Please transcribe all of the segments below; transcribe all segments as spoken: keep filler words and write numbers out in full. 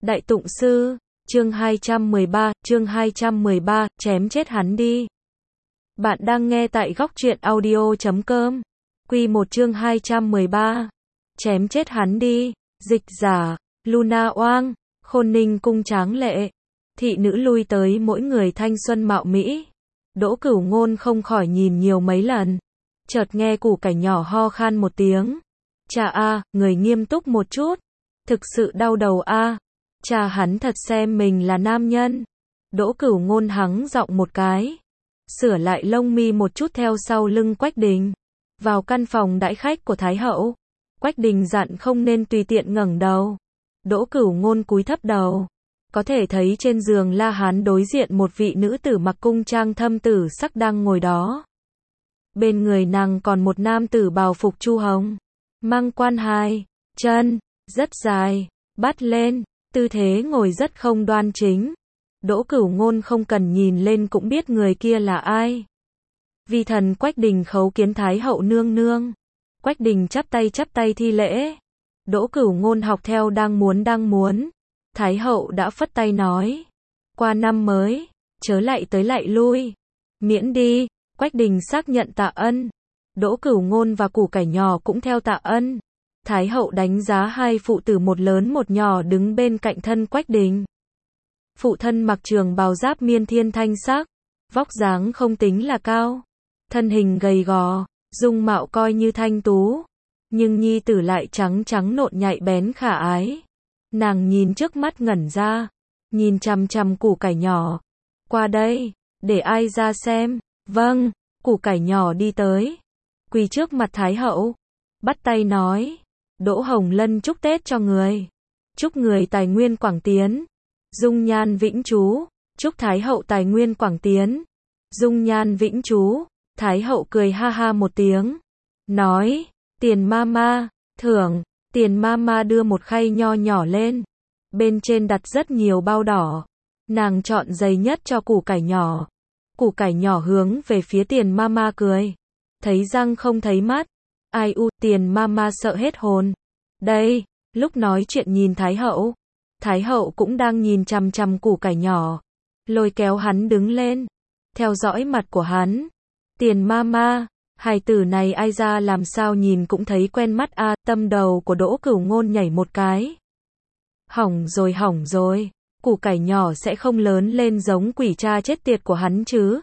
Đại Tụng Sư, chương hai trăm mười ba, chương hai trăm mười ba, chém chết hắn đi. Bạn đang nghe tại góc truyện audio chấm com. Quy một chương hai trăm mười ba. Chém chết hắn đi. Dịch giả, Luna Oang, Khôn Ninh cung tráng lệ. Thị nữ lui tới mỗi người thanh xuân mạo mỹ. Đỗ Cửu Ngôn không khỏi nhìn nhiều mấy lần. Chợt nghe củ cải nhỏ ho khan một tiếng. Chà a, người nghiêm túc một chút. Thực sự đau đầu a. Cha hắn thật xem mình là nam nhân. Đỗ Cửu Ngôn hắng giọng một cái. Sửa lại lông mi một chút theo sau lưng Quách Đình. Vào căn phòng đãi khách của Thái Hậu. Quách Đình dặn không nên tùy tiện ngẩng đầu. Đỗ Cửu Ngôn cúi thấp đầu. Có thể thấy trên giường La Hán đối diện một vị nữ tử mặc cung trang thâm tử sắc đang ngồi đó. Bên người nàng còn một nam tử bào phục chu hồng. Mang quan hai, chân, rất dài, bắt lên. Tư thế ngồi rất không đoan chính. Đỗ Cửu Ngôn không cần nhìn lên cũng biết người kia là ai. Vi thần Quách Đình khấu kiến Thái Hậu nương nương. Quách Đình chắp tay chắp tay thi lễ. Đỗ Cửu Ngôn học theo đang muốn đang muốn. Thái Hậu đã phất tay nói. Qua năm mới, chớ lại tới lại lui. Miễn đi. Quách Đình xác nhận tạ ân. Đỗ Cửu Ngôn và củ cải nhỏ cũng theo tạ ân. Thái Hậu đánh giá hai phụ tử một lớn một nhỏ đứng bên cạnh thân Quách Đình. Phụ thân mặc trường bào giáp miên thiên thanh sắc, vóc dáng không tính là cao, thân hình gầy gò, dung mạo coi như thanh tú, nhưng nhi tử lại trắng trắng nộn nhạy bén khả ái. Nàng nhìn trước mắt ngẩn ra, nhìn chằm chằm củ cải nhỏ. Qua đây, để ai ra xem. Vâng, củ cải nhỏ đi tới, quỳ trước mặt Thái Hậu, bắt tay nói. Đỗ Hồng Lân chúc Tết cho người. Chúc người tài nguyên quảng tiến. Dung nhan vĩnh trú. Chúc Thái Hậu tài nguyên quảng tiến. Dung nhan vĩnh trú. Thái Hậu cười ha ha một tiếng. Nói, tiền ma ma, thưởng. Tiền ma ma đưa một khay nho nhỏ lên. Bên trên đặt rất nhiều bao đỏ. Nàng chọn dày nhất cho củ cải nhỏ. Củ cải nhỏ hướng về phía tiền ma ma cười. Thấy răng không thấy mắt. Ai u, tiền ma ma sợ hết hồn. Đây, lúc nói chuyện nhìn Thái Hậu. Thái Hậu cũng đang nhìn chằm chằm củ cải nhỏ. Lôi kéo hắn đứng lên. Theo dõi mặt của hắn. Tiền ma ma, hài tử này ai ra làm sao nhìn cũng thấy quen mắt a. À, tâm đầu của Đỗ Cửu Ngôn nhảy một cái. Hỏng rồi hỏng rồi. Củ cải nhỏ sẽ không lớn lên giống quỷ cha chết tiệt của hắn chứ.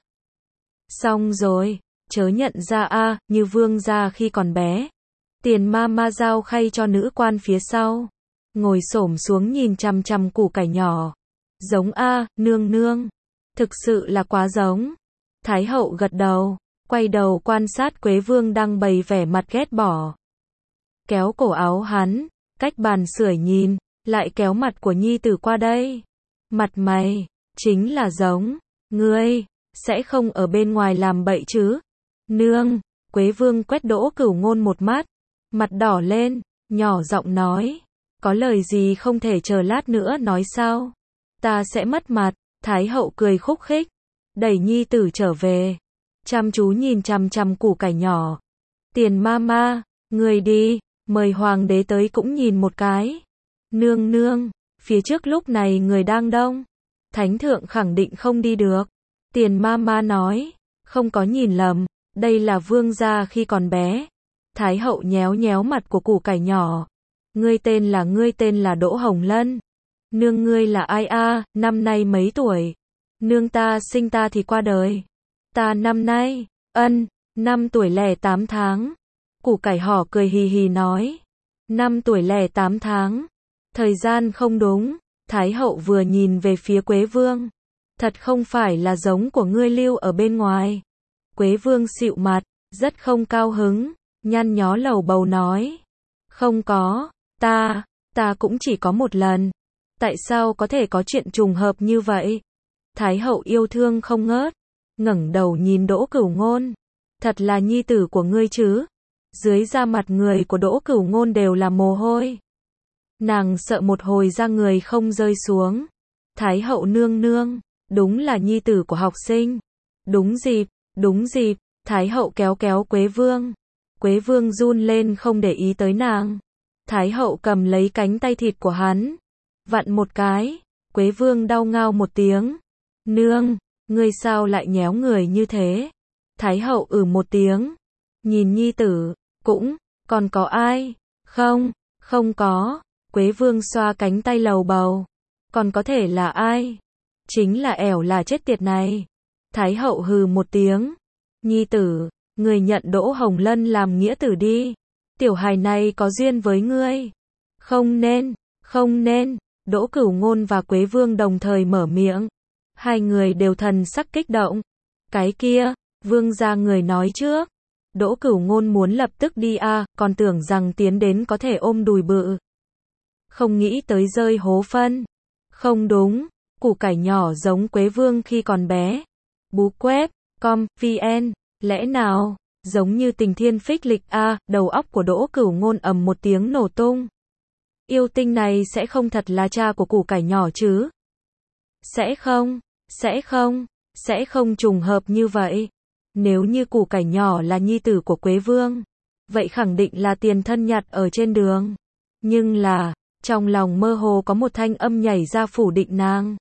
Xong rồi. Chớ nhận ra a, à, như vương gia khi còn bé. Tiền ma ma giao khay cho nữ quan phía sau. Ngồi xổm xuống nhìn chằm chằm củ cải nhỏ. Giống a, à, nương nương. Thực sự là quá giống. Thái Hậu gật đầu, quay đầu quan sát Quế Vương đang bày vẻ mặt ghét bỏ. Kéo cổ áo hắn, cách bàn sưởi nhìn, lại kéo mặt của nhi tử qua đây. Mặt mày, chính là giống. Ngươi, sẽ không ở bên ngoài làm bậy chứ? Nương, Quế Vương quét Đỗ Cửu Ngôn một mắt, mặt đỏ lên, nhỏ giọng nói, có lời gì không thể chờ lát nữa nói sao? Ta sẽ mất mặt. Thái Hậu cười khúc khích, đẩy nhi tử trở về, chăm chú nhìn chằm chằm củ cải nhỏ. Tiền ma ma, người đi, mời hoàng đế tới cũng nhìn một cái. Nương nương, phía trước lúc này người đang đông, thánh thượng khẳng định không đi được. Tiền ma ma nói, không có nhìn lầm. Đây là vương gia khi còn bé. Thái Hậu nhéo nhéo mặt của củ cải nhỏ. Ngươi tên là ngươi tên là Đỗ Hồng Lân. Nương ngươi là ai a? À, năm nay mấy tuổi? Nương ta sinh ta thì qua đời. Ta năm nay, ân, năm tuổi lẻ tám tháng. Củ cải hỏ cười hì hì nói. Năm tuổi lẻ tám tháng. Thời gian không đúng. Thái Hậu vừa nhìn về phía Quế Vương. Thật không phải là giống của ngươi lưu ở bên ngoài. Quế Vương xịu mặt, rất không cao hứng, nhăn nhó lầu bầu nói. Không có, ta, ta cũng chỉ có một lần. Tại sao có thể có chuyện trùng hợp như vậy? Thái Hậu yêu thương không ngớt, ngẩng đầu nhìn Đỗ Cửu Ngôn. Thật là nhi tử của ngươi chứ? Dưới da mặt người của Đỗ Cửu Ngôn đều là mồ hôi. Nàng sợ một hồi da người không rơi xuống. Thái Hậu nương nương, đúng là nhi tử của học sinh. Đúng dịp. Đúng dịp, Thái Hậu kéo kéo Quế Vương. Quế Vương run lên không để ý tới nàng. Thái Hậu cầm lấy cánh tay thịt của hắn. vặn một cái, Quế Vương đau ngao một tiếng. Nương, ngươi sao lại nhéo người như thế? Thái hậu ừ một tiếng, nhìn nhi tử, cũng, còn có ai? Không, không có. Quế Vương xoa cánh tay lầu bầu. Còn có thể là ai? Chính là ẻo là chết tiệt này. Thái hậu hừ một tiếng. Nhi tử, người nhận Đỗ Hồng Lân làm nghĩa tử đi. Tiểu hài này có duyên với ngươi. Không nên, không nên. Đỗ Cửu Ngôn và Quế Vương đồng thời mở miệng. Hai người đều thần sắc kích động. Cái kia, Vương gia người nói trước. Đỗ Cửu Ngôn muốn lập tức đi a, à, còn tưởng rằng tiến đến có thể ôm đùi bự. Không nghĩ tới rơi hố phân. Không đúng, củ cải nhỏ giống Quế Vương khi còn bé. Bú quét, com, vn, lẽ nào, giống như Tình Thiên Phích Lịch a, à, đầu óc của Đỗ Cửu Ngôn ầm một tiếng nổ tung. Yêu tinh này sẽ không thật là cha của củ cải nhỏ chứ? Sẽ không, sẽ không, sẽ không trùng hợp như vậy. Nếu như củ cải nhỏ là nhi tử của Quế Vương, vậy khẳng định là tiền thân nhặt ở trên đường. Nhưng là, trong lòng mơ hồ có một thanh âm nhảy ra phủ định nàng.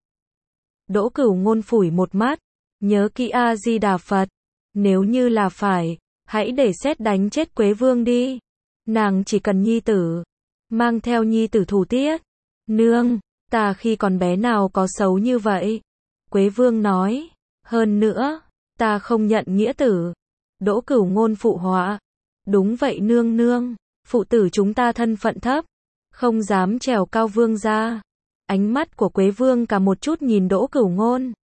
Đỗ Cửu Ngôn phủi một mắt, nhớ kỹ A Di Đà Phật, nếu như là phải, hãy để sét đánh chết Quế Vương đi. Nàng chỉ cần nhi tử, mang theo nhi tử thủ tiết. Nương, ta khi còn bé nào có xấu như vậy? Quế Vương nói, hơn nữa, ta không nhận nghĩa tử. Đỗ Cửu Ngôn phụ họa, đúng vậy nương nương, phụ tử chúng ta thân phận thấp, không dám trèo cao vương gia. Ánh mắt của Quế Vương cả một chút nhìn Đỗ Cửu Ngôn.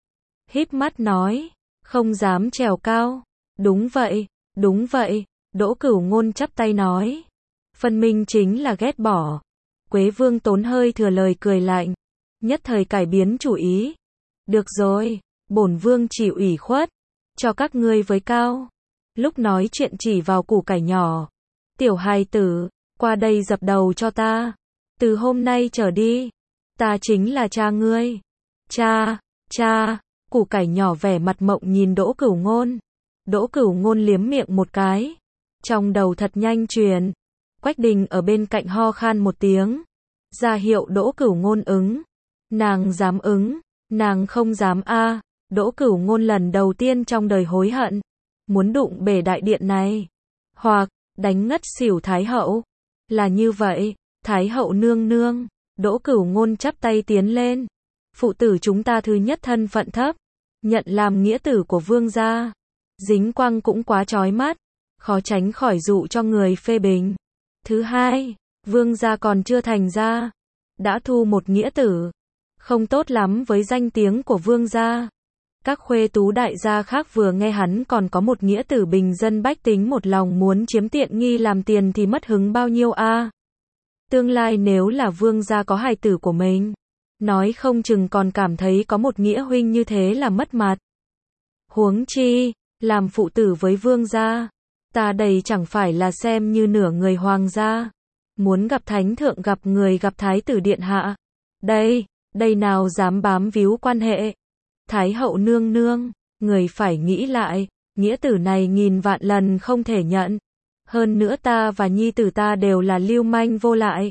Híp mắt nói, không dám trèo cao. Đúng vậy, đúng vậy. Đỗ Cửu Ngôn chắp tay nói. Phân minh chính là ghét bỏ. Quế Vương tốn hơi thừa lời cười lạnh. Nhất thời cải biến chủ ý. Được rồi, bổn vương chỉ ủy khuất. Cho các ngươi với cao. Lúc nói chuyện chỉ vào củ cải nhỏ. Tiểu hài tử, qua đây dập đầu cho ta. Từ hôm nay trở đi, ta chính là cha ngươi. Cha, cha, củ cải nhỏ vẻ mặt mộng nhìn Đỗ Cửu Ngôn. Đỗ Cửu Ngôn liếm miệng một cái. Trong đầu thật nhanh truyền. Quách Đình ở bên cạnh ho khan một tiếng. Ra hiệu Đỗ Cửu Ngôn ứng. Nàng dám ứng, nàng không dám a. À. Đỗ Cửu Ngôn lần đầu tiên trong đời hối hận. Muốn đụng bể đại điện này. Hoặc, đánh ngất xỉu Thái hậu. Là như vậy, Thái hậu nương nương. Đỗ Cửu Ngôn chắp tay tiến lên. Phụ tử chúng ta thứ nhất thân phận thấp. Nhận làm nghĩa tử của vương gia. Dính quang cũng quá chói mắt. Khó tránh khỏi dụ cho người phê bình. Thứ hai, vương gia còn chưa thành gia. Đã thu một nghĩa tử. Không tốt lắm với danh tiếng của vương gia. Các khuê tú đại gia khác vừa nghe hắn còn có một nghĩa tử bình dân bách tính một lòng muốn chiếm tiện nghi làm tiền thì mất hứng bao nhiêu a. À? Tương lai nếu là vương gia có hài tử của mình, nói không chừng còn cảm thấy có một nghĩa huynh như thế là mất mặt. Huống chi, làm phụ tử với vương gia, ta đây chẳng phải là xem như nửa người hoàng gia. Muốn gặp thánh thượng gặp người gặp thái tử điện hạ. Đây, đây nào dám bám víu quan hệ. Thái hậu nương nương, người phải nghĩ lại, nghĩa tử này nghìn vạn lần không thể nhận. Hơn nữa ta và nhi tử ta đều là lưu manh vô lại.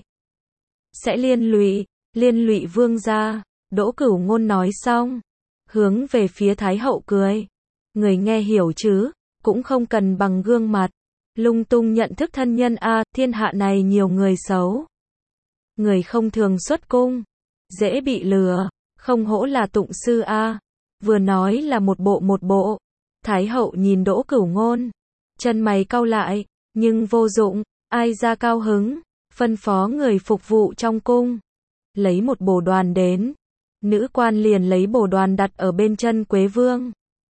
Sẽ liên lụy, liên lụy vương gia. Đỗ Cửu Ngôn nói xong, hướng về phía Thái hậu cười. Người nghe hiểu chứ, cũng không cần bằng gương mặt. Lung tung nhận thức thân nhân a, à, thiên hạ này nhiều người xấu. Người không thường xuất cung, dễ bị lừa, không hổ là tụng sư a. À. Vừa nói là một bộ một bộ. Thái hậu nhìn Đỗ Cửu Ngôn, chân mày cau lại, nhưng vô dụng, ai ra cao hứng, phân phó người phục vụ trong cung, lấy một bồ đoàn đến. Nữ quan liền lấy bồ đoàn đặt ở bên chân Quế Vương.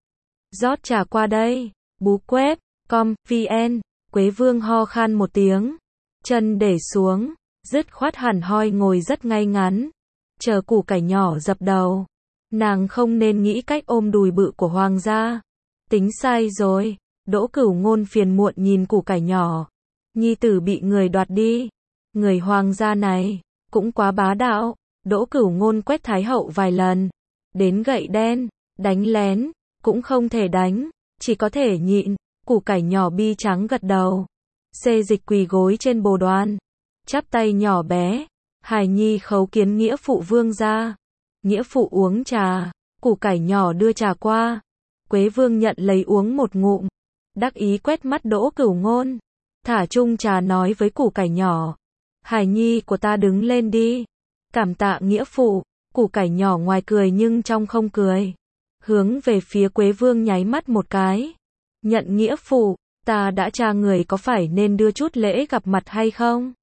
Rót trà qua đây, bú quét, com, vn. Quế Vương ho khan một tiếng, chân để xuống, dứt khoát hẳn hoi ngồi rất ngay ngắn, chờ củ cải nhỏ dập đầu. Nàng không nên nghĩ cách ôm đùi bự của hoàng gia. Tính sai rồi. Đỗ Cửu Ngôn phiền muộn nhìn củ cải nhỏ. Nhi tử bị người đoạt đi. Người hoàng gia này, cũng quá bá đạo. Đỗ Cửu Ngôn quét Thái hậu vài lần. Đến gậy đen, đánh lén, cũng không thể đánh, chỉ có thể nhịn. Củ cải nhỏ bi trắng gật đầu. Xê dịch quỳ gối trên bồ đoàn. Chắp tay nhỏ bé. Hải Nhi khấu kiến nghĩa phụ vương gia. Nghĩa phụ uống trà, củ cải nhỏ đưa trà qua. Quế vương nhận lấy uống một ngụm, đắc ý quét mắt Đỗ Cửu Ngôn, thả chung trà nói với củ cải nhỏ. Hải Nhi của ta đứng lên đi. Cảm tạ nghĩa phụ. Củ cải nhỏ ngoài cười nhưng trong không cười. Hướng về phía Quế vương nháy mắt một cái. Nhận nghĩa phụ, ta đã tra người có phải nên đưa chút lễ gặp mặt hay không?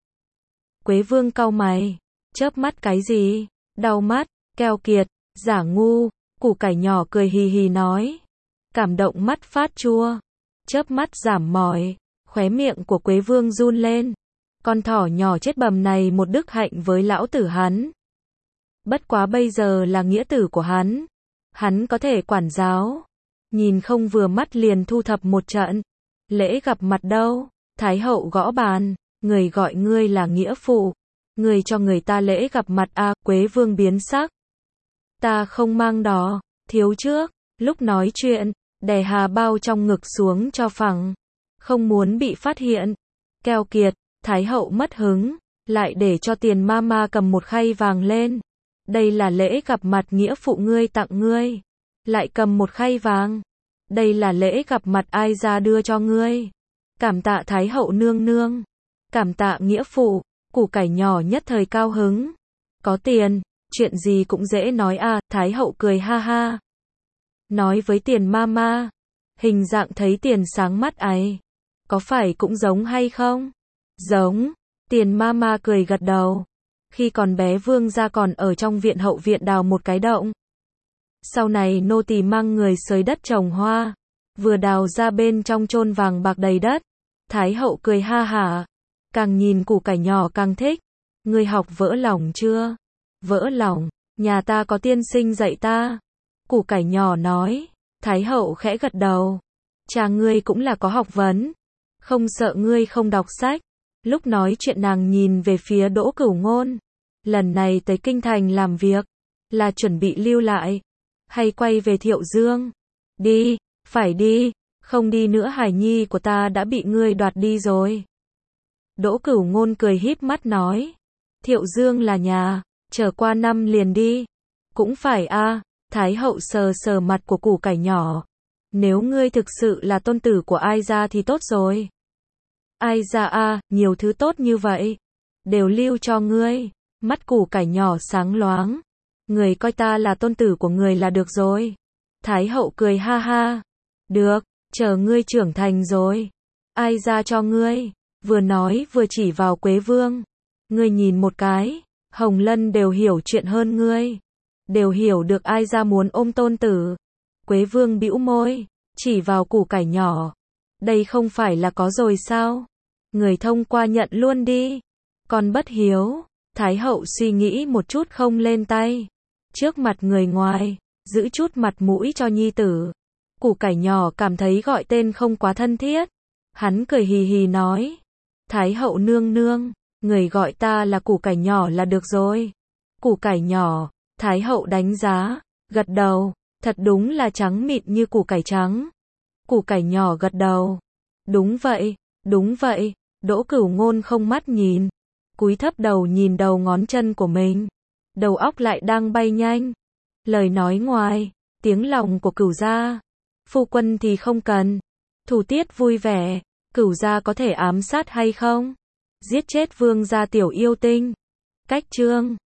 Quế vương cau mày, chớp mắt cái gì? Đau mắt, keo kiệt, giả ngu. Củ cải nhỏ cười hì hì nói. Cảm động mắt phát chua, chớp mắt giảm mỏi, khóe miệng của Quế vương run lên. Con thỏ nhỏ chết bầm này một đức hạnh với lão tử hắn. Bất quá bây giờ là nghĩa tử của hắn. Hắn có thể quản giáo. Nhìn không vừa mắt liền thu thập một trận. Lễ gặp mặt đâu? Thái hậu gõ bàn. Người gọi ngươi là nghĩa phụ. Người cho người ta lễ gặp mặt à? Quế vương biến sắc. Ta không mang đó. Thiếu trước. Lúc nói chuyện, đè hà bao trong ngực xuống cho phẳng. Không muốn bị phát hiện. Keo kiệt. Thái hậu mất hứng. Lại để cho tiền ma ma cầm một khay vàng lên. Đây là lễ gặp mặt nghĩa phụ ngươi tặng ngươi. Lại cầm một khay vàng. Đây là lễ gặp mặt ai ra đưa cho ngươi. Cảm tạ Thái hậu nương nương. Cảm tạ nghĩa phụ. Củ cải nhỏ nhất thời cao hứng. Có tiền, chuyện gì cũng dễ nói à. Thái hậu cười ha ha. Nói với tiền ma ma. Hình dạng thấy tiền sáng mắt ấy. Có phải cũng giống hay không? Giống. Tiền ma ma cười gật đầu. Khi còn bé vương gia còn ở trong viện hậu viện đào một cái động. Sau này nô tỳ mang người xới đất trồng hoa. Vừa đào ra bên trong chôn vàng bạc đầy đất. Thái hậu cười ha hả. Càng nhìn củ cải nhỏ càng thích. Ngươi học vỡ lòng chưa? Vỡ lòng, nhà ta có tiên sinh dạy ta. Củ cải nhỏ nói. Thái hậu khẽ gật đầu. Cha ngươi cũng là có học vấn. Không sợ ngươi không đọc sách. Lúc nói chuyện nàng nhìn về phía Đỗ Cửu Ngôn. Lần này tới kinh thành làm việc, là chuẩn bị lưu lại, hay quay về Thiệu Dương? Đi, phải đi, không đi nữa Hải Nhi của ta đã bị ngươi đoạt đi rồi. Đỗ Cửu Ngôn cười híp mắt nói. Thiệu Dương là nhà, chờ qua năm liền đi. Cũng phải a. Thái hậu sờ sờ mặt của củ cải nhỏ. Nếu ngươi thực sự là tôn tử của ai ra thì tốt rồi. Ai ra a, nhiều thứ tốt như vậy. Đều lưu cho ngươi. Mắt củ cải nhỏ sáng loáng. Người coi ta là tôn tử của người là được rồi. Thái hậu cười ha ha. Được, chờ ngươi trưởng thành rồi. Ai ra cho ngươi. Vừa nói vừa chỉ vào Quế vương. Ngươi nhìn một cái. Hồng Lân đều hiểu chuyện hơn ngươi. Đều hiểu được ai ra muốn ôm tôn tử. Quế vương bĩu môi. Chỉ vào củ cải nhỏ. Đây không phải là có rồi sao? Người thông qua nhận luôn đi. Còn bất hiếu. Thái hậu suy nghĩ một chút không lên tay. Trước mặt người ngoài, giữ chút mặt mũi cho nhi tử. Củ cải nhỏ cảm thấy gọi tên không quá thân thiết. Hắn cười hì hì nói. Thái hậu nương nương, người gọi ta là củ cải nhỏ là được rồi. Củ cải nhỏ, Thái hậu đánh giá, gật đầu. Thật đúng là trắng mịn như củ cải trắng. Củ cải nhỏ gật đầu. Đúng vậy, đúng vậy. Đỗ Cửu Ngôn không mắt nhìn. Cúi thấp đầu nhìn đầu ngón chân của mình. Đầu óc lại đang bay nhanh. Lời nói ngoài, tiếng lòng của Cửu gia. Phu quân thì không cần. Thủ tiết vui vẻ. Cửu gia có thể ám sát hay không? Giết chết vương gia tiểu yêu tinh. Cách chương